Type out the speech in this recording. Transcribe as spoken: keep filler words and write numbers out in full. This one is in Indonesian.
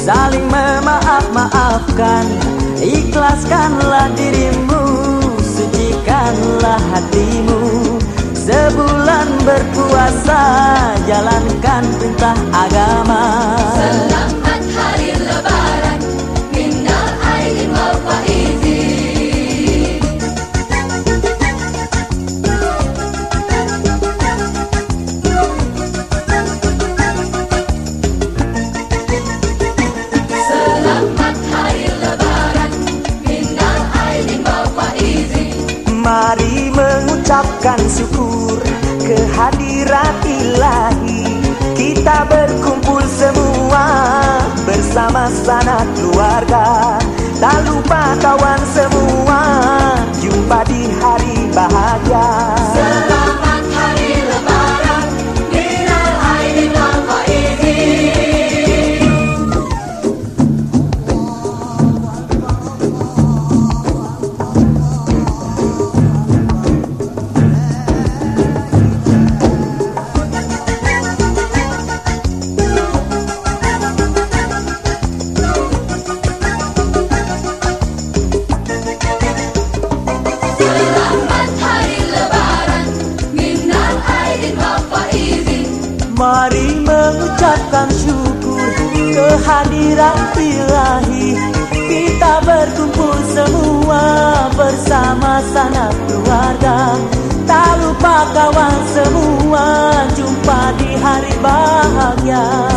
saling memaaf-maafkan. Ikhlaskanlah dirimu, sucikanlah hatimu. Sebulan berpuasa, jalankan perintah agama. Selamat hari lebaran, minal aidin wal faizin. Selamat hari lebaran, minal aidin wal faizin. Mari mengucapkan syukur kehadirat ilahi. Kita berkumpul semua bersama sanak keluarga. Tak lupa kawan semua, jumpa di hari bahagia. Selamat hari lebaran, minal aidin wal faizin. Selamat hari lebaran, minal aidin wal faizin. Mari mengucapkan syukur kehadirat ilahi. Kita berkumpul semua bersama sanak keluarga. Tak lupa kawan semua, jumpa di hari bahagia.